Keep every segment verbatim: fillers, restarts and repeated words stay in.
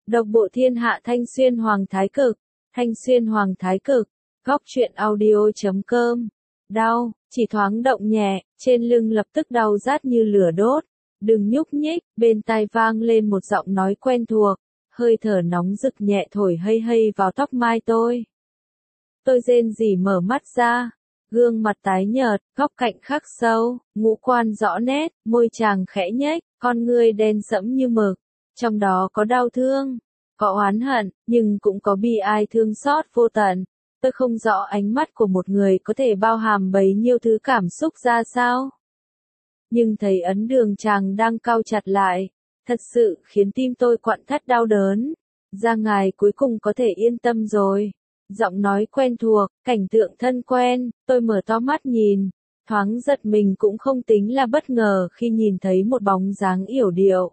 Độc bộ thiên hạ Thanh Xuyên Hoàng Thái Cực, Thanh Xuyên Hoàng Thái Cực, góc truyện audio chấm com. Đau, chỉ thoáng động nhẹ, trên lưng lập tức đau rát như lửa đốt. Đừng nhúc nhích, bên tai vang lên một giọng nói quen thuộc, hơi thở nóng rực nhẹ thổi hây hây vào tóc mai tôi. Tôi rên rỉ mở mắt ra, gương mặt tái nhợt, góc cạnh khắc sâu, ngũ quan rõ nét, môi chàng khẽ nhếch, con ngươi đen sẫm như mực. Trong đó có đau thương, có oán hận, nhưng cũng có bi ai thương xót vô tận. Tôi không rõ ánh mắt của một người có thể bao hàm bấy nhiêu thứ cảm xúc ra sao. Nhưng thấy ấn đường chàng đang cau chặt lại, thật sự khiến tim tôi quặn thắt đau đớn. Ra ngài cuối cùng có thể yên tâm rồi. Giọng nói quen thuộc, cảnh tượng thân quen, tôi mở to mắt nhìn, thoáng giật mình cũng không tính là bất ngờ khi nhìn thấy một bóng dáng yểu điệu.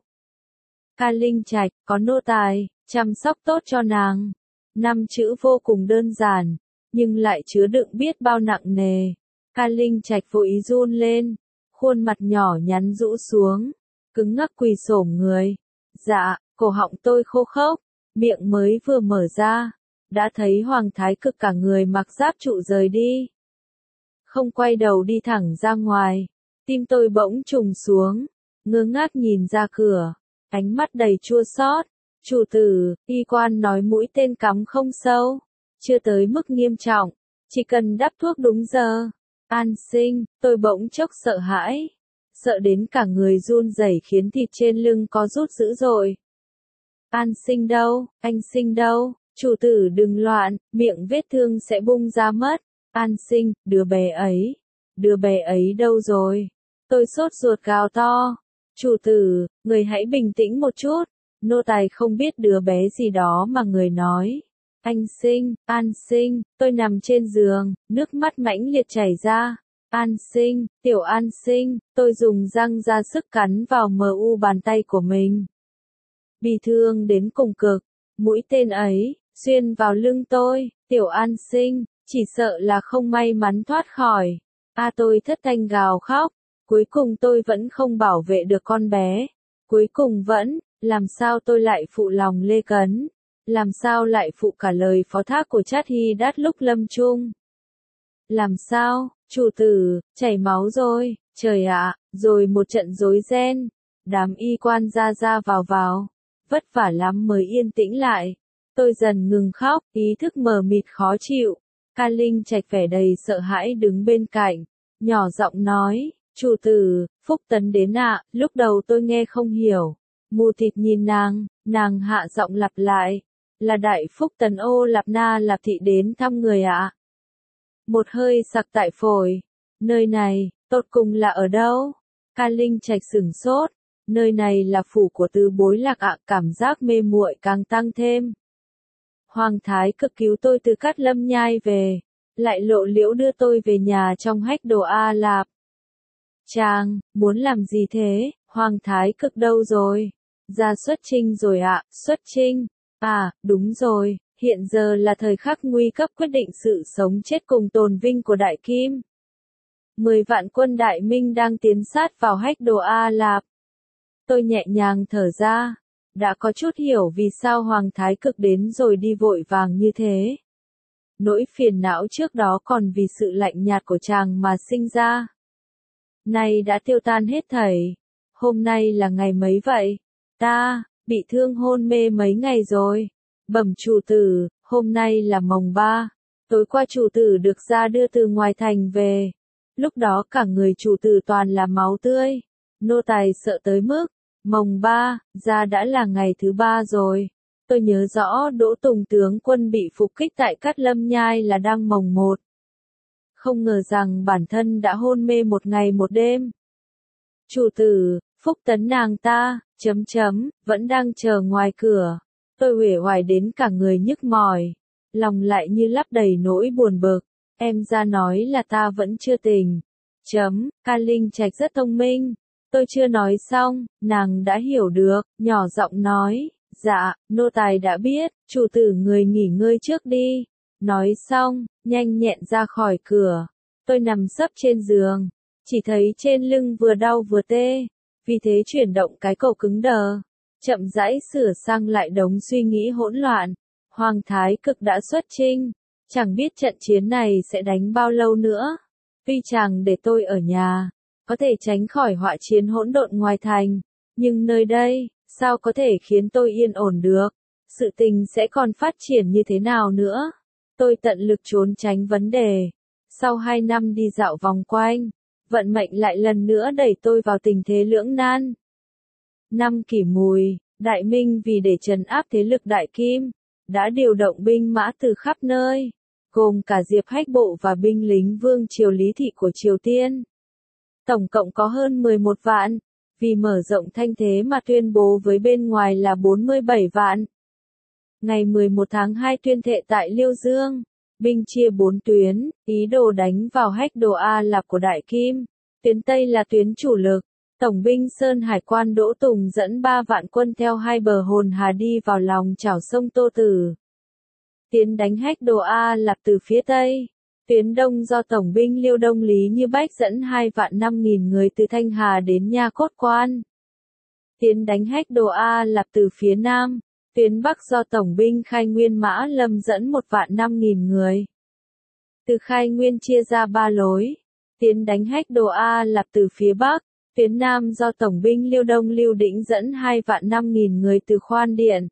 Ca Linh Trạch, có nô tài, chăm sóc tốt cho nàng. Năm chữ vô cùng đơn giản, nhưng lại chứa đựng biết bao nặng nề. Ca Linh Trạch vội run lên, khuôn mặt nhỏ nhắn rũ xuống, cứng ngắc quỳ xổm người. Dạ, cổ họng tôi khô khốc, miệng mới vừa mở ra, đã thấy Hoàng Thái Cực cả người mặc giáp trụ rời đi. Không quay đầu đi thẳng ra ngoài, tim tôi bỗng trùng xuống, ngơ ngác nhìn ra cửa, ánh mắt đầy chua xót. Chủ tử, y quan nói mũi tên cắm không sâu, chưa tới mức nghiêm trọng, chỉ cần đắp thuốc đúng giờ. An Sinh, tôi bỗng chốc sợ hãi, sợ đến cả người run rẩy khiến thịt trên lưng có rút dữ dội. An Sinh đâu, anh Sinh đâu, chủ tử đừng loạn, miệng vết thương sẽ bung ra mất. An Sinh, đứa bé ấy, đứa bé ấy đâu rồi? Tôi sốt ruột gào to. Chủ tử, người hãy bình tĩnh một chút. Nô tài không biết đứa bé gì đó mà người nói. Anh Sinh, An Sinh, tôi nằm trên giường, nước mắt mãnh liệt chảy ra. An Sinh, tiểu An Sinh, tôi dùng răng ra sức cắn vào mờ u bàn tay của mình. Bị thương đến cùng cực, mũi tên ấy, xuyên vào lưng tôi, tiểu An Sinh, chỉ sợ là không may mắn thoát khỏi. A tôi thất thanh gào khóc, cuối cùng tôi vẫn không bảo vệ được con bé. Cuối cùng vẫn, làm sao tôi lại phụ lòng Lê Cấn? Làm sao lại phụ cả lời phó thác của Chát Hy Đát lúc lâm chung? Làm sao, chủ tử, chảy máu rồi, trời ạ, rồi một trận rối ren. Đám y quan ra ra vào vào, vất vả lắm mới yên tĩnh lại. Tôi dần ngừng khóc, ý thức mờ mịt khó chịu. Ca Linh Trạch vẻ đầy sợ hãi đứng bên cạnh, nhỏ giọng nói, chủ tử, Phúc Tấn đến ạ. Lúc đầu tôi nghe không hiểu. Mù thịt nhìn nàng, nàng hạ giọng lặp lại, là Đại Phúc Tấn Ô Lạp Na Lạp Thị đến thăm người ạ. Một hơi sặc tại phổi, nơi này, tột cùng là ở đâu? Ca Linh Trạch sửng sốt, nơi này là phủ của Tứ Bối Lạc ạ. Cảm giác mê muội càng tăng thêm. Hoàng Thái Cực cứu tôi từ Cát Lâm Nhai về, lại lộ liễu đưa tôi về nhà trong hách đồ A Lạp. Chàng, muốn làm gì thế? Hoàng Thái Cực đâu rồi? Ra xuất chinh rồi ạ, xuất chinh. À, đúng rồi, hiện giờ là thời khắc nguy cấp quyết định sự sống chết cùng tồn vinh của Đại Kim. Mười vạn quân Đại Minh đang tiến sát vào hách đồ A Lạp. Tôi nhẹ nhàng thở ra, đã có chút hiểu vì sao Hoàng Thái Cực đến rồi đi vội vàng như thế. Nỗi phiền não trước đó còn vì sự lạnh nhạt của chàng mà sinh ra. Nay đã tiêu tan hết thảy. Hôm nay là ngày mấy vậy? Ta, bị thương hôn mê mấy ngày rồi. Bẩm chủ tử, hôm nay là mồng ba. Tối qua chủ tử được ra đưa từ ngoài thành về. Lúc đó cả người chủ tử toàn là máu tươi. Nô tài sợ tới mức, mồng ba, ra đã là ngày thứ ba rồi. Tôi nhớ rõ Đỗ Tùng tướng quân bị phục kích tại Cát Lâm Nhai là đang mồng một. Không ngờ rằng bản thân đã hôn mê một ngày một đêm. Chủ tử, Phúc Tấn nàng ta, chấm chấm, vẫn đang chờ ngoài cửa. Tôi uể oải đến cả người nhức mỏi, lòng lại như lấp đầy nỗi buồn bực. Em ra nói là ta vẫn chưa tỉnh. Chấm, Ca Linh Trạch rất thông minh. Tôi chưa nói xong, nàng đã hiểu được, nhỏ giọng nói, dạ, nô tài đã biết, chủ tử người nghỉ ngơi trước đi. Nói xong, nhanh nhẹn ra khỏi cửa. Tôi nằm sấp trên giường, chỉ thấy trên lưng vừa đau vừa tê, vì thế chuyển động cái cổ cứng đờ. chậm rãi sửa sang lại đống suy nghĩ hỗn loạn. Hoàng Thái Cực đã xuất chinh, chẳng biết trận chiến này sẽ đánh bao lâu nữa. Tuy chàng để tôi ở nhà, có thể tránh khỏi họa chiến hỗn độn ngoài thành, nhưng nơi đây, sao có thể khiến tôi yên ổn được? Sự tình sẽ còn phát triển như thế nào nữa? Tôi tận lực trốn tránh vấn đề. Sau hai năm đi dạo vòng quanh, vận mệnh lại lần nữa đẩy tôi vào tình thế lưỡng nan. Năm Kỷ Mùi, Đại Minh vì để trấn áp thế lực Đại Kim, đã điều động binh mã từ khắp nơi, gồm cả Diệp Hách Bộ và binh lính vương triều Lý Thị của Triều Tiên. Tổng cộng có hơn mười một vạn, vì mở rộng thanh thế mà tuyên bố với bên ngoài là bốn mươi bảy vạn. Ngày mười một tháng hai tuyên thệ tại Liêu Dương, binh chia bốn tuyến, ý đồ đánh vào Hách Đồ A Lạp của Đại Kim. Tuyến Tây là tuyến chủ lực. Tổng binh Sơn Hải quan Đỗ Tùng dẫn ba vạn quân theo hai bờ Hồn Hà đi vào lòng chảo sông Tô Tử, tiến đánh Hách Đồ A Lạp từ phía Tây. Tuyến Đông do Tổng binh Liêu Đông Lý Như Bách dẫn hai vạn năm nghìn người từ Thanh Hà đến Nha Cốt Quan, tiến đánh Hách Đồ A Lạp từ phía Nam. Tuyến Bắc do Tổng binh Khai Nguyên Mã Lâm dẫn một vạn năm nghìn người, từ Khai Nguyên chia ra ba lối, tiến đánh Hách Đồ A Lạp từ phía Bắc. Tuyến Nam do Tổng binh Liêu Đông Lưu Đĩnh dẫn hai vạn năm nghìn người từ Khoan Điện,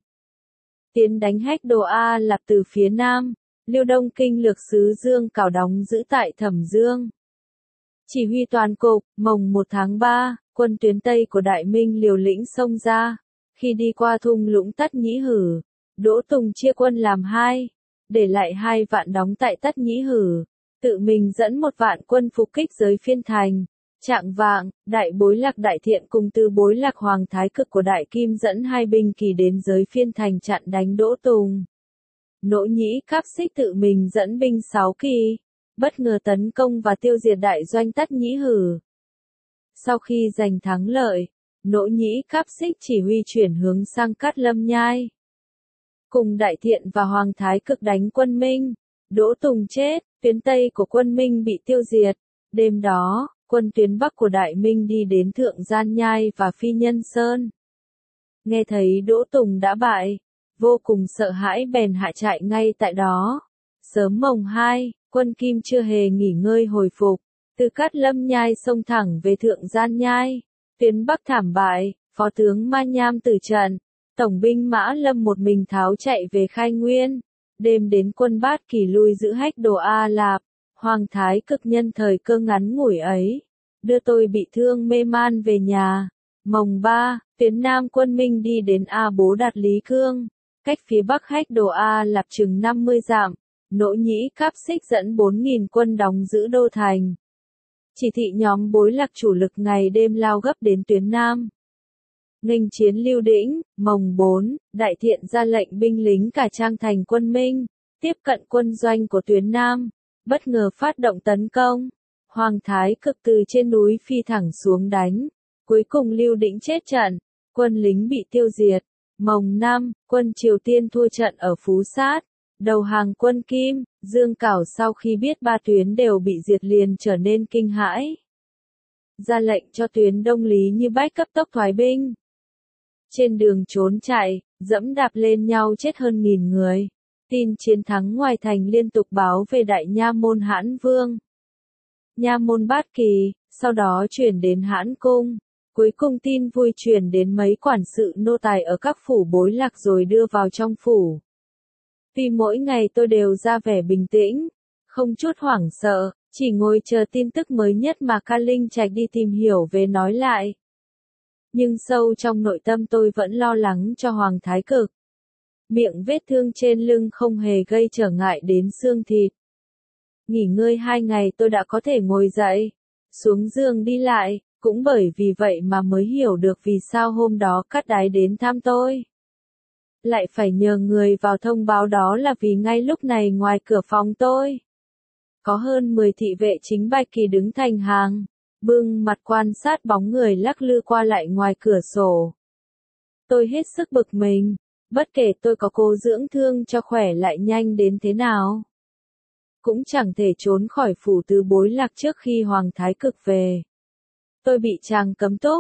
tiến đánh Hách Đồ A Lạp từ phía Nam. Liêu Đông Kinh lược sứ Dương Cảo đóng giữ tại Thẩm Dương, chỉ huy toàn cục. Mồng một tháng ba, quân tuyến Tây của Đại Minh liều lĩnh xông ra. Khi đi qua thung lũng Tất Nhĩ Hử, Đỗ Tùng chia quân làm hai, để lại hai vạn đóng tại Tất Nhĩ Hử, tự mình dẫn một vạn quân phục kích giới Phiên Thành. Trạng vạng, Đại Bối Lạc Đại Thiện cùng Tư Bối Lạc Hoàng Thái Cực của Đại Kim dẫn hai binh kỳ đến giới Phiên Thành chặn đánh Đỗ Tùng. Nỗ Nhĩ Cáp Xích tự mình dẫn binh sáu kỳ, bất ngờ tấn công và tiêu diệt đại doanh Tất Nhĩ Hử. Sau khi giành thắng lợi, Nỗ Nhĩ Cáp Xích chỉ huy chuyển hướng sang Cát Lâm Nhai, cùng Đại Thiện và Hoàng Thái Cực đánh quân Minh. Đỗ Tùng chết, tuyến Tây của quân Minh bị tiêu diệt. Đêm đó, quân tuyến Bắc của Đại Minh đi đến Thượng Gian Nhai và Phi Nhân Sơn. Nghe thấy Đỗ Tùng đã bại, vô cùng sợ hãi bèn hạ trại ngay tại đó. Sớm mồng hai, quân Kim chưa hề nghỉ ngơi hồi phục, từ Cát Lâm Nhai xông thẳng về Thượng Gian Nhai. Tuyến Bắc thảm bại, phó tướng Ma Nham tử trận, tổng binh Mã Lâm một mình tháo chạy về Khai Nguyên. Đêm đến quân Bát Kỳ lui giữ Hách Đồ A Lạp. Hoàng Thái Cực nhân thời cơ ngắn ngủi ấy, đưa tôi bị thương mê man về nhà. Mồng ba, tuyến Nam quân Minh đi đến A Bố Đạt Lý Cương, cách phía Bắc Hách Đồ A Lạp chừng năm mươi dặm. Nỗ Nhĩ Cáp Xích dẫn bốn nghìn quân đóng giữ đô thành. Chỉ thị nhóm Bối Lạc chủ lực ngày đêm lao gấp đến tuyến Nam, nghênh chiến Lưu Đĩnh. Mồng bốn, Đại Thiện ra lệnh binh lính cả trang thành quân Minh, tiếp cận quân doanh của tuyến Nam, bất ngờ phát động tấn công. Hoàng Thái Cực từ trên núi phi thẳng xuống đánh, cuối cùng Lưu Đĩnh chết trận, quân lính bị tiêu diệt. Mồng năm, quân Triều Tiên thua trận ở Phú Sát, đầu hàng quân Kim. Dương Cảo sau khi biết ba tuyến đều bị diệt liền trở nên kinh hãi, ra lệnh cho tuyến Đông Lý Như Bách cấp tốc thoái binh. Trên đường trốn chạy, dẫm đạp lên nhau chết hơn nghìn người. Tin chiến thắng ngoài thành liên tục báo về Đại Nha Môn Hãn Vương, Nha Môn Bát Kỳ, sau đó chuyển đến Hãn Cung. Cuối cùng tin vui truyền đến mấy quản sự nô tài ở các phủ Bối Lạc rồi đưa vào trong phủ. Vì mỗi ngày tôi đều ra vẻ bình tĩnh, không chút hoảng sợ, chỉ ngồi chờ tin tức mới nhất mà Ca Linh Trạch đi tìm hiểu về nói lại. Nhưng sâu trong nội tâm tôi vẫn lo lắng cho Hoàng Thái Cực. Miệng vết thương trên lưng không hề gây trở ngại đến xương thịt. Nghỉ ngơi hai ngày tôi đã có thể ngồi dậy, xuống giường đi lại, cũng bởi vì vậy mà mới hiểu được vì sao hôm đó Cát Đái đến thăm tôi. Lại phải nhờ người vào thông báo đó là vì ngay lúc này ngoài cửa phòng tôi, có hơn mười thị vệ chính Bạch Kỳ đứng thành hàng, bưng mặt quan sát bóng người lắc lư qua lại ngoài cửa sổ. Tôi hết sức bực mình, bất kể tôi có cố dưỡng thương cho khỏe lại nhanh đến thế nào, cũng chẳng thể trốn khỏi phủ Tứ Bối Lạc trước khi Hoàng Thái Cực về. Tôi bị chàng cấm túc,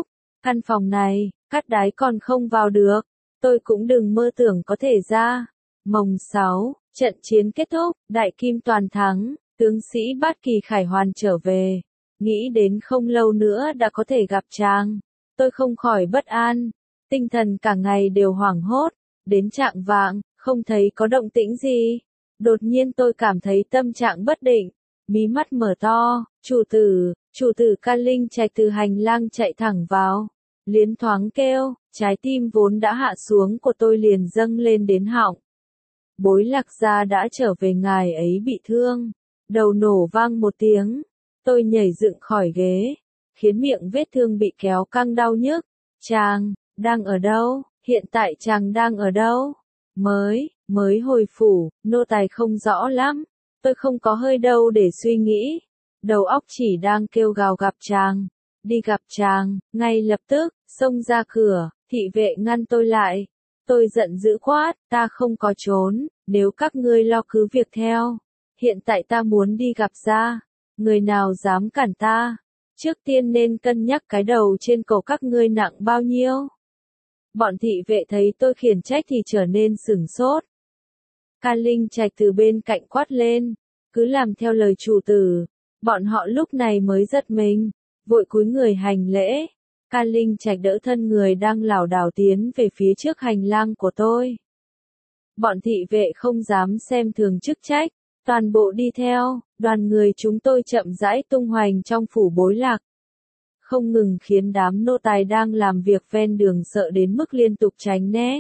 Căn phòng này, cát đái còn không vào được, tôi cũng đừng mơ tưởng có thể ra. Mồng sáu, trận chiến kết thúc, đại kim toàn thắng, tướng sĩ Bát Kỳ Khải hoàn trở về. Nghĩ đến không lâu nữa đã có thể gặp chàng, tôi không khỏi bất an, tinh thần cả ngày đều hoảng hốt, đến chạng vạng, không thấy có động tĩnh gì. Đột nhiên tôi cảm thấy tâm trạng bất định, mí mắt mở to, chủ tử, chủ tử Ca Linh Trạch từ hành lang chạy thẳng vào, liến thoáng kêu, trái tim vốn đã hạ xuống của tôi liền dâng lên đến họng. Bối Lạc gia đã trở về, ngài ấy bị thương, đầu nổ vang một tiếng, tôi nhảy dựng khỏi ghế, khiến miệng vết thương bị kéo căng đau nhức. Chàng, đang ở đâu, hiện tại chàng đang ở đâu? Mới, mới hồi phủ, nô tài không rõ lắm, tôi không có hơi đâu để suy nghĩ, đầu óc chỉ đang kêu gào gặp chàng, đi gặp chàng, ngay lập tức, xông ra cửa, thị vệ ngăn tôi lại. Tôi giận dữ quát, ta không có trốn, nếu các ngươi lo cứ việc theo, hiện tại ta muốn đi gặp gia, người nào dám cản ta, trước tiên nên cân nhắc cái đầu trên cổ các ngươi nặng bao nhiêu. Bọn thị vệ thấy tôi khiển trách thì trở nên sửng sốt. Ca Linh Trạch từ bên cạnh quát lên, cứ làm theo lời chủ tử. Bọn họ lúc này mới giật mình, vội cúi người hành lễ. Ca Linh Trạch đỡ thân người đang lảo đảo tiến về phía trước hành lang của tôi. Bọn thị vệ không dám xem thường chức trách, toàn bộ đi theo, đoàn người chúng tôi chậm rãi tung hoành trong phủ Bối Lạc. Không ngừng khiến đám nô tài đang làm việc ven đường sợ đến mức liên tục tránh né.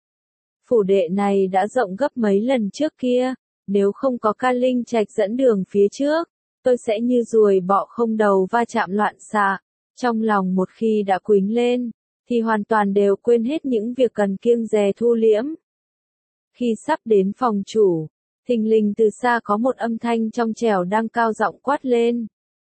Phủ đệ này đã rộng gấp mấy lần trước kia, nếu không có Ca Linh Trạch dẫn đường phía trước, tôi sẽ như ruồi bọ không đầu va chạm loạn xạ. Trong lòng một khi đã quính lên, thì hoàn toàn đều quên hết những việc cần kiêng dè thu liễm. Khi sắp đến phòng chủ, thình lình từ xa có một âm thanh trong trẻo đang cao giọng quát lên.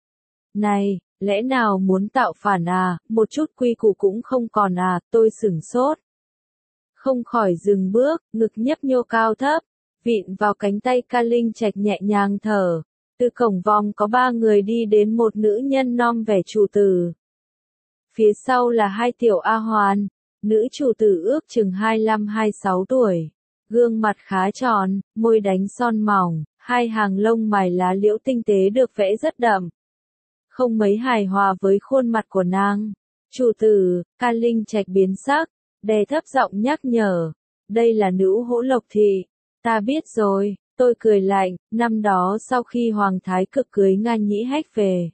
Này, lẽ nào muốn tạo phản à, một chút quy củ cũng không còn à, tôi sửng sốt. Không khỏi dừng bước, ngực nhấp nhô cao thấp, vịn vào cánh tay Ca Linh Trạch nhẹ nhàng thở. Từ cổng vòng có ba người đi đến một nữ nhân nom vẻ chủ tử. Phía sau là hai tiểu A Hoàn, nữ chủ tử ước chừng hai mươi lăm hai mươi sáu tuổi. Gương mặt khá tròn, môi đánh son mỏng, hai hàng lông mày lá liễu tinh tế được vẽ rất đậm. Không mấy hài hòa với khuôn mặt của nàng. Chủ tử, Ca Linh Trạch biến sắc, đè thấp giọng nhắc nhở. Đây là nữ Hỗ Lộc Thị. Ta biết rồi, tôi cười lạnh, năm đó sau khi Hoàng Thái Cực cưới Nga Nhĩ Hách về.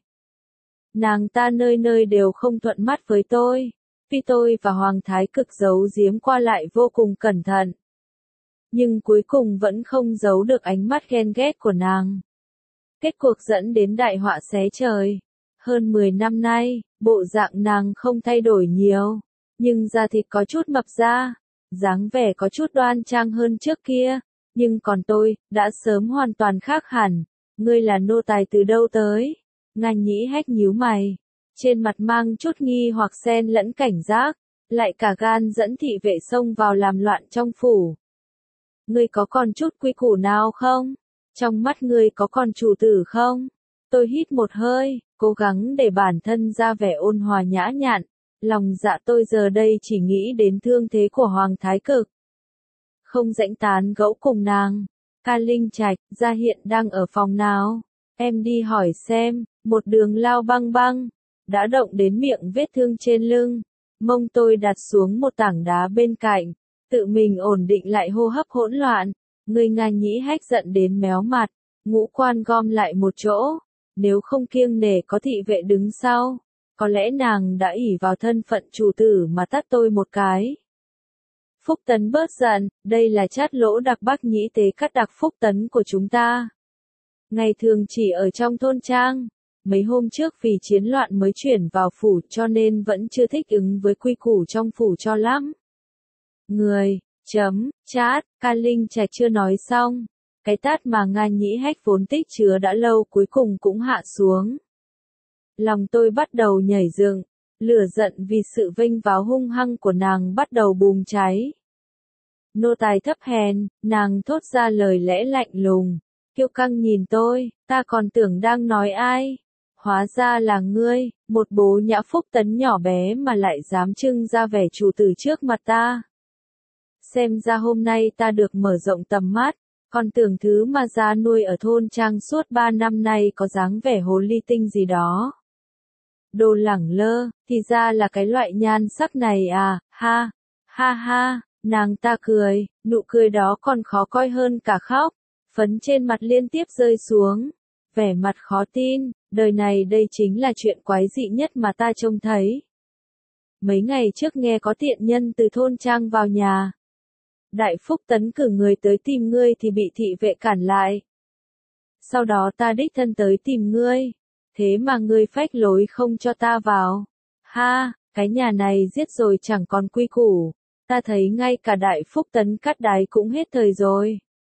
Nàng ta nơi nơi đều không thuận mắt với tôi. Vì tôi và Hoàng Thái Cực giấu giếm qua lại vô cùng cẩn thận. Nhưng cuối cùng vẫn không giấu được ánh mắt ghen ghét của nàng. Kết cuộc dẫn đến đại họa xé trời. Hơn mười năm nay, bộ dạng nàng không thay đổi nhiều, nhưng da thịt có chút mập ra, dáng vẻ có chút đoan trang hơn trước kia, nhưng còn tôi, đã sớm hoàn toàn khác hẳn. Ngươi là nô tài từ đâu tới? Nga Nhĩ Hách nhíu mày, trên mặt mang chút nghi hoặc xen lẫn cảnh giác, lại cả gan dẫn thị vệ xông vào làm loạn trong phủ. Ngươi có còn chút quy củ nào không? Trong mắt ngươi có còn chủ tử không? Tôi hít một hơi, cố gắng để bản thân ra vẻ ôn hòa nhã nhặn, lòng dạ tôi giờ đây chỉ nghĩ đến thương thế của Hoàng Thái Cực. Không rãnh tán gẫu cùng nàng. Ca Linh Trạch, gia hiện đang ở phòng nào? Em đi hỏi xem. Một đường lao băng băng, đã động đến miệng vết thương trên lưng. Mông tôi đặt xuống một tảng đá bên cạnh, tự mình ổn định lại hô hấp hỗn loạn. Người Nga Nhĩ Hách giận đến méo mặt, ngũ quan gom lại một chỗ. Nếu không kiêng nể có thị vệ đứng sau, có lẽ nàng đã ỷ vào thân phận chủ tử mà tát tôi một cái. Phúc Tấn bớt giận, đây là chát lỗ đặc Bắc Nhĩ Tế cắt đặc Phúc Tấn của chúng ta. Ngày thường chỉ ở trong thôn trang, mấy hôm trước vì chiến loạn mới chuyển vào phủ cho nên vẫn chưa thích ứng với quy củ trong phủ cho lắm. Người, chấm, chát, Ca Linh Trạch chưa nói xong, cái tát mà Nga Nhĩ Hách vốn tích chứa đã lâu cuối cùng cũng hạ xuống. Lòng tôi bắt đầu nhảy dựng, lửa giận vì sự vênh váo hung hăng của nàng bắt đầu bùng cháy. Nô tài thấp hèn, nàng thốt ra lời lẽ lạnh lùng, kiêu căng nhìn tôi, ta còn tưởng đang nói ai. Hóa ra là ngươi, một bố nhã Phúc Tấn nhỏ bé mà lại dám trưng ra vẻ chủ tử trước mặt ta. Xem ra hôm nay ta được mở rộng tầm mắt, còn tưởng thứ mà gia nuôi ở thôn trang suốt ba năm nay có dáng vẻ hồ ly tinh gì đó. Đồ lẳng lơ, thì ra là cái loại nhan sắc này à, ha, ha ha, nàng ta cười, nụ cười đó còn khó coi hơn cả khóc, phấn trên mặt liên tiếp rơi xuống, vẻ mặt khó tin, đời này đây chính là chuyện quái dị nhất mà ta trông thấy. Mấy ngày trước nghe có tiện nhân từ thôn trang vào nhà. Đại Phúc Tấn cử người tới tìm ngươi thì bị thị vệ cản lại. Sau đó ta đích thân tới tìm ngươi. Thế mà ngươi phách lối không cho ta vào. Ha, cái nhà này giết rồi chẳng còn quy củ. Ta thấy ngay cả Đại Phúc Tấn cắt đái cũng hết thời rồi.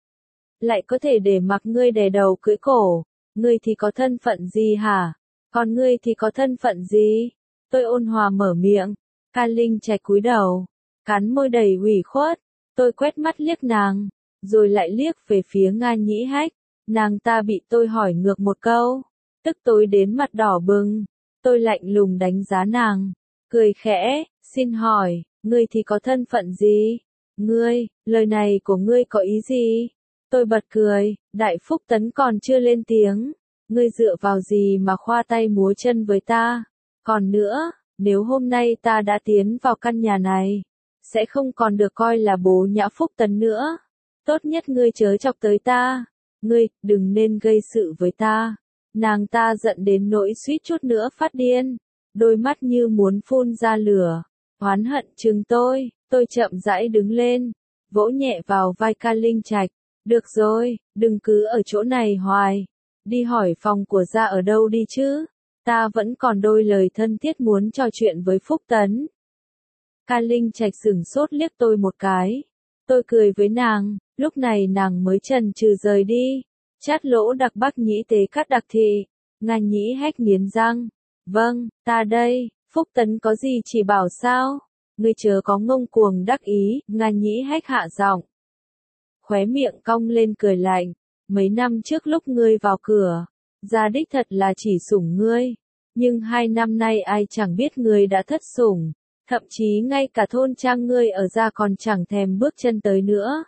Lại có thể để mặc ngươi đè đầu cưỡi cổ. Ngươi thì có thân phận gì hả? Còn ngươi thì có thân phận gì? Tôi ôn hòa mở miệng. Ca Linh Trạch cúi đầu. Cắn môi đầy ủy khuất. Tôi quét mắt liếc nàng. Rồi lại liếc về phía Nga Nhĩ Hách. Nàng ta bị tôi hỏi ngược một câu. Tức tối đến mặt đỏ bừng. Tôi lạnh lùng đánh giá nàng. Cười khẽ. Xin hỏi, ngươi thì có thân phận gì? Ngươi, lời này của ngươi có ý gì? Tôi bật cười. Đại Phúc Tấn còn chưa lên tiếng. Ngươi dựa vào gì mà khoa tay múa chân với ta? Còn nữa, nếu hôm nay ta đã tiến vào căn nhà này, sẽ không còn được coi là bố nhã Phúc Tấn nữa. Tốt nhất ngươi chớ chọc tới ta. Ngươi, đừng nên gây sự với ta. Nàng ta giận đến nỗi suýt chút nữa phát điên. Đôi mắt như muốn phun ra lửa. Oán hận trừng tôi. Tôi chậm rãi đứng lên. Vỗ nhẹ vào vai Ca Linh Trạch. Được rồi, đừng cứ ở chỗ này hoài. Đi hỏi phòng của gia ở đâu đi chứ. Ta vẫn còn đôi lời thân thiết muốn trò chuyện với Phúc Tấn. Ca Linh Trạch sửng sốt liếc tôi một cái. Tôi cười với nàng, lúc này nàng mới chần chừ rời đi. Chát lỗ đặc Bắc Nhĩ tế cắt đặc thị. Nga Nhĩ Hách nghiến răng. Vâng, ta đây, Phúc Tấn có gì chỉ bảo sao? Ngươi chớ có ngông cuồng đắc ý, Nga Nhĩ Hách hạ giọng. Khóe miệng cong lên cười lạnh. Mấy năm trước lúc ngươi vào cửa, gia đích thật là chỉ sủng ngươi. Nhưng hai năm nay ai chẳng biết ngươi đã thất sủng. Thậm chí ngay cả thôn trang ngươi ở gia còn chẳng thèm bước chân tới nữa.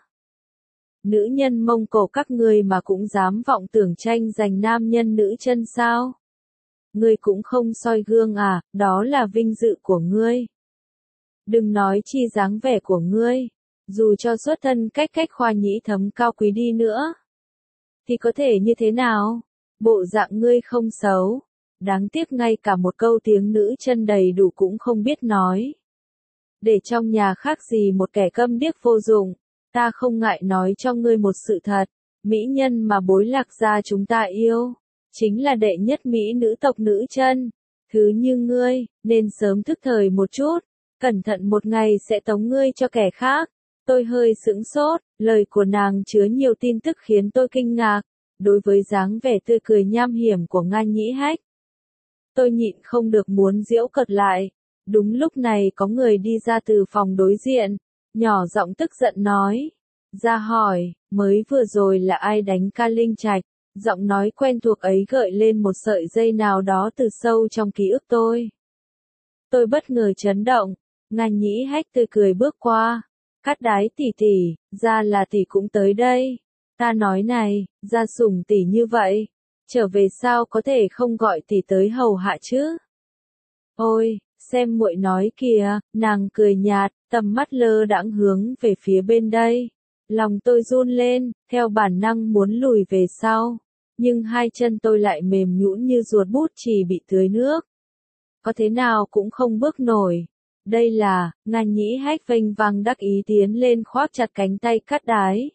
Nữ nhân Mông Cổ các ngươi mà cũng dám vọng tưởng tranh giành nam nhân nữ chân sao? Ngươi cũng không soi gương à, đó là vinh dự của ngươi. Đừng nói chi dáng vẻ của ngươi, dù cho xuất thân cách cách khoa nhĩ thấm cao quý đi nữa. Thì có thể như thế nào? Bộ dạng ngươi không xấu. Đáng tiếc ngay cả một câu tiếng nữ chân đầy đủ cũng không biết nói. Để trong nhà khác gì một kẻ câm điếc vô dụng. Ta không ngại nói cho ngươi một sự thật. Mỹ nhân mà bối Lạc gia chúng ta yêu, chính là đệ nhất mỹ nữ tộc nữ chân. Thứ như ngươi, nên sớm thức thời một chút. Cẩn thận một ngày sẽ tống ngươi cho kẻ khác. Tôi hơi sững sốt, lời của nàng chứa nhiều tin tức khiến tôi kinh ngạc. Đối với dáng vẻ tươi cười nham hiểm của Nga Nhĩ Hách, tôi nhịn không được muốn giễu cợt lại. Đúng lúc này có người đi ra từ phòng đối diện, nhỏ giọng tức giận nói. Ra hỏi, mới vừa rồi là ai đánh Ca Linh Trạch? Giọng nói quen thuộc ấy gợi lên một sợi dây nào đó từ sâu trong ký ức tôi. Tôi bất ngờ chấn động. Nga Nhĩ Hách tươi cười bước qua. Cát đái tỷ tỷ, ra là tỷ cũng tới đây. Ta nói này, ra sủng tỷ như vậy, trở về sao có thể không gọi tỷ tới hầu hạ chứ? Ôi, xem muội nói kìa, nàng cười nhạt, tầm mắt lơ đãng hướng về phía bên đây. Lòng tôi run lên, theo bản năng muốn lùi về sau. Nhưng hai chân tôi lại mềm nhũn như ruột bút chỉ bị tưới nước. Có thế nào cũng không bước nổi. Đây là, Nga Nhĩ Hách vênh vang đắc ý tiến lên khoác chặt cánh tay Cát đái.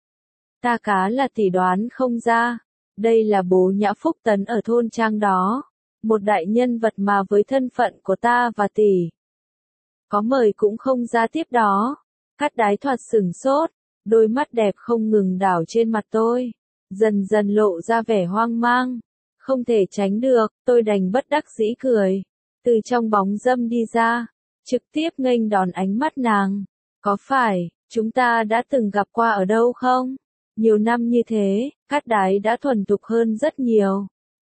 Ta cá là tỷ đoán không ra. Đây là bố nhã Phúc Tấn ở thôn trang đó. Một đại nhân vật mà với thân phận của ta và tỷ. Có mời cũng không ra tiếp đó. Cát đái thoạt sửng sốt. Đôi mắt đẹp không ngừng đảo trên mặt tôi. Dần dần lộ ra vẻ hoang mang. Không thể tránh được, tôi đành bất đắc dĩ cười. Từ trong bóng râm đi ra. Trực tiếp nghênh đón ánh mắt nàng. Có phải, chúng ta đã từng gặp qua ở đâu không? Nhiều năm như thế, Cát đái đã thuần thục hơn rất nhiều.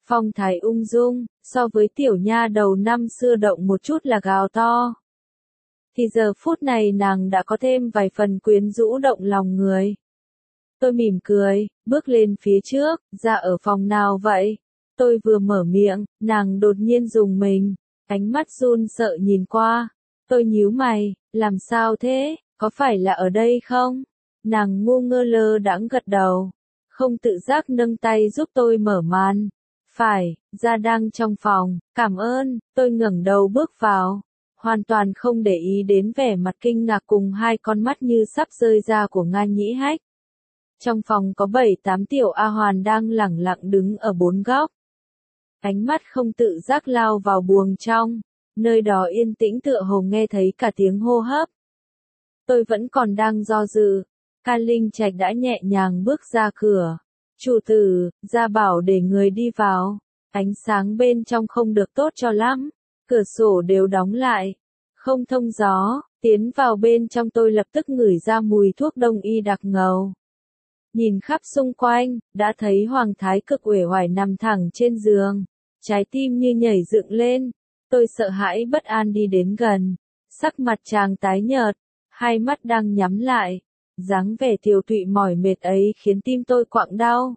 phong thái ung dung, so với tiểu nha đầu năm xưa động một chút là gào to. Thì giờ phút này nàng đã có thêm vài phần quyến rũ động lòng người. Tôi mỉm cười, bước lên phía trước, ra ở phòng nào vậy? Tôi vừa mở miệng, nàng đột nhiên rùng mình, ánh mắt run sợ nhìn qua. Tôi nhíu mày, làm sao thế, có phải là ở đây không? Nàng ngu ngơ lơ đãng gật đầu, không tự giác nâng tay giúp tôi mở màn. Phải, Gia đang trong phòng, cảm ơn, tôi ngẩng đầu bước vào, hoàn toàn không để ý đến vẻ mặt kinh ngạc cùng hai con mắt như sắp rơi ra của Nga Nhĩ Hách. Trong phòng có bảy tám tiểu A Hoàn đang lẳng lặng đứng ở bốn góc. Ánh mắt không tự giác lao vào buồng trong, nơi đó yên tĩnh tựa hồ nghe thấy cả tiếng hô hấp. Tôi vẫn còn đang do dự, Ca Linh Trạch đã nhẹ nhàng bước ra cửa. Chủ tử, Gia bảo để người đi vào, ánh sáng bên trong không được tốt cho lắm, cửa sổ đều đóng lại, không thông gió, tiến vào bên trong tôi lập tức ngửi ra mùi thuốc đông y đặc ngầu. Nhìn khắp xung quanh, đã thấy Hoàng Thái Cực uể oải nằm thẳng trên giường, trái tim như nhảy dựng lên, tôi sợ hãi bất an đi đến gần, sắc mặt chàng tái nhợt, hai mắt đang nhắm lại, dáng vẻ tiều tụy mỏi mệt ấy khiến tim tôi quặn đau.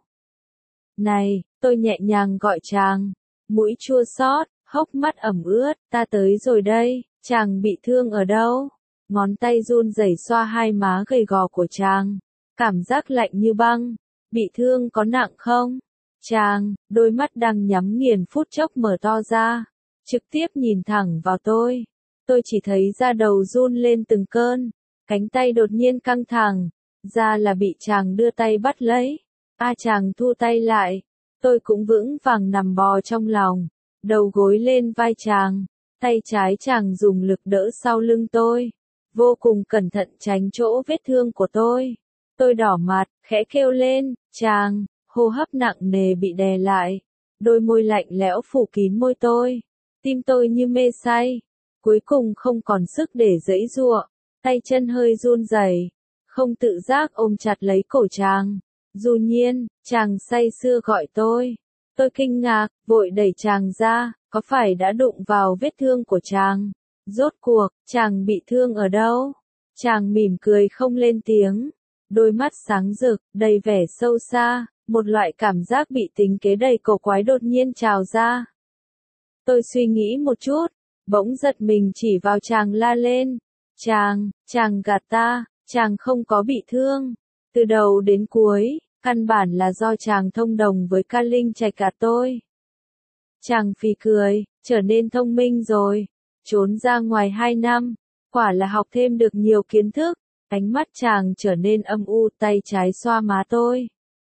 Này, tôi nhẹ nhàng gọi chàng, mũi chua xót, hốc mắt ẩm ướt, ta tới rồi đây, chàng bị thương ở đâu? Ngón tay run rẩy xoa hai má gầy gò của chàng, cảm giác lạnh như băng, bị thương có nặng không? Chàng, đôi mắt đang nhắm nghiền phút chốc mở to ra, trực tiếp nhìn thẳng vào tôi. Tôi chỉ thấy da đầu run lên từng cơn, cánh tay đột nhiên căng thẳng, ra là bị chàng đưa tay bắt lấy. A chàng thu tay lại, tôi cũng vững vàng nằm bò trong lòng, đầu gối lên vai chàng, tay trái chàng dùng lực đỡ sau lưng tôi, vô cùng cẩn thận tránh chỗ vết thương của tôi. Tôi đỏ mặt, khẽ kêu lên, chàng, hô hấp nặng nề bị đè lại, đôi môi lạnh lẽo phủ kín môi tôi, tim tôi như mê say, cuối cùng không còn sức để giãy giụa, tay chân hơi run rẩy, không tự giác ôm chặt lấy cổ chàng. Du Nhiên, chàng say sưa gọi tôi. Tôi kinh ngạc, vội đẩy chàng ra, có phải đã đụng vào vết thương của chàng? Rốt cuộc, chàng bị thương ở đâu? Chàng mỉm cười không lên tiếng, đôi mắt sáng rực, đầy vẻ sâu xa, một loại cảm giác bị tính kế đầy cổ quái đột nhiên trào ra. Tôi suy nghĩ một chút, bỗng giật mình chỉ vào chàng la lên. Chàng, chàng gạt ta, chàng không có bị thương. Từ đầu đến cuối, căn bản là do chàng thông đồng với Ca Linh Trạch gạt tôi. Chàng phì cười, trở nên thông minh rồi, trốn ra ngoài hai năm, quả là học thêm được nhiều kiến thức. Ánh mắt chàng trở nên âm u, tay trái xoa má tôi.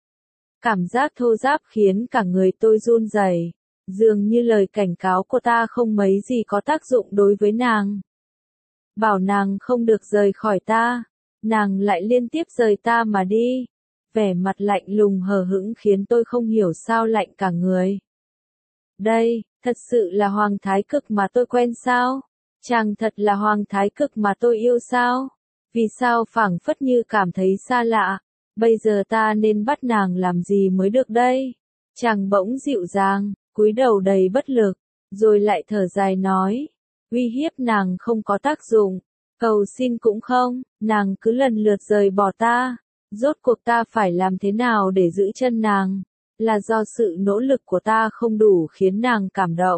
Cảm giác thô ráp khiến cả người tôi run rẩy, dường như lời cảnh cáo của ta không mấy gì có tác dụng đối với nàng. Bảo nàng không được rời khỏi ta, nàng lại liên tiếp rời ta mà đi. Vẻ mặt lạnh lùng hờ hững khiến tôi không hiểu sao lạnh cả người. Đây, thật sự là Hoàng Thái Cực mà tôi quen sao? Chàng thật là Hoàng Thái Cực mà tôi yêu sao? Vì sao phảng phất như cảm thấy xa lạ? Bây giờ ta nên bắt nàng làm gì mới được đây? Chàng bỗng dịu dàng, cúi đầu đầy bất lực, rồi lại thở dài nói, uy hiếp nàng không có tác dụng, cầu xin cũng không, nàng cứ lần lượt rời bỏ ta. Rốt cuộc ta phải làm thế nào để giữ chân nàng? Là do sự nỗ lực của ta không đủ khiến nàng cảm động?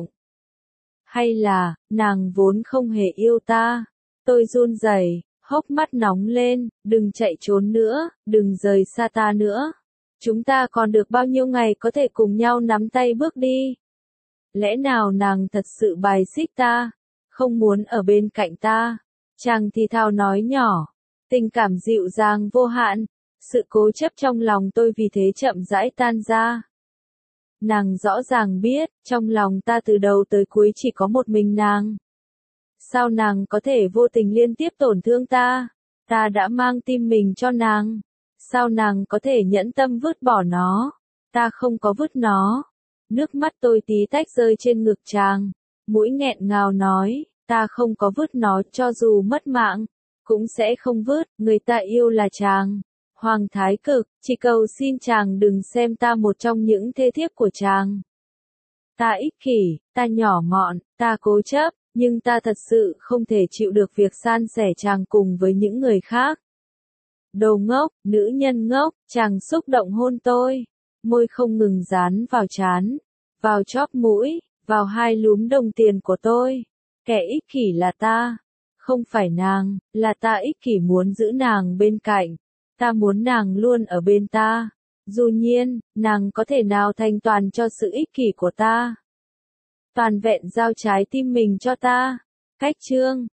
Hay là, nàng vốn không hề yêu ta? Tôi run rẩy, hốc mắt nóng lên, đừng chạy trốn nữa, đừng rời xa ta nữa. Chúng ta còn được bao nhiêu ngày có thể cùng nhau nắm tay bước đi? Lẽ nào nàng thật sự bài xích ta, không muốn ở bên cạnh ta? Chàng thì thào nói nhỏ, tình cảm dịu dàng vô hạn, sự cố chấp trong lòng tôi vì thế chậm rãi tan ra. Nàng rõ ràng biết, trong lòng ta từ đầu tới cuối chỉ có một mình nàng. Sao nàng có thể vô tình liên tiếp tổn thương ta? Ta đã mang tim mình cho nàng. Sao nàng có thể nhẫn tâm vứt bỏ nó? Ta không có vứt nó. Nước mắt tôi tí tách rơi trên ngực chàng. Mũi nghẹn ngào nói, ta không có vứt nó, cho dù mất mạng, cũng sẽ không vứt, người ta yêu là chàng. Hoàng Thái Cực, chỉ cầu xin chàng đừng xem ta một trong những thê thiếp của chàng. Ta ích kỷ, ta nhỏ mọn, ta cố chấp, nhưng ta thật sự không thể chịu được việc san sẻ chàng cùng với những người khác. Đồ ngốc, nữ nhân ngốc, chàng xúc động hôn tôi. Môi không ngừng dán vào trán, vào chóp mũi, vào hai lúm đồng tiền của tôi. Kẻ ích kỷ là ta. Không phải nàng, là ta ích kỷ muốn giữ nàng bên cạnh. Ta muốn nàng luôn ở bên ta. Dù nhiên, nàng có thể nào thành toàn cho sự ích kỷ của ta. Toàn vẹn giao trái tim mình cho ta. Cách chương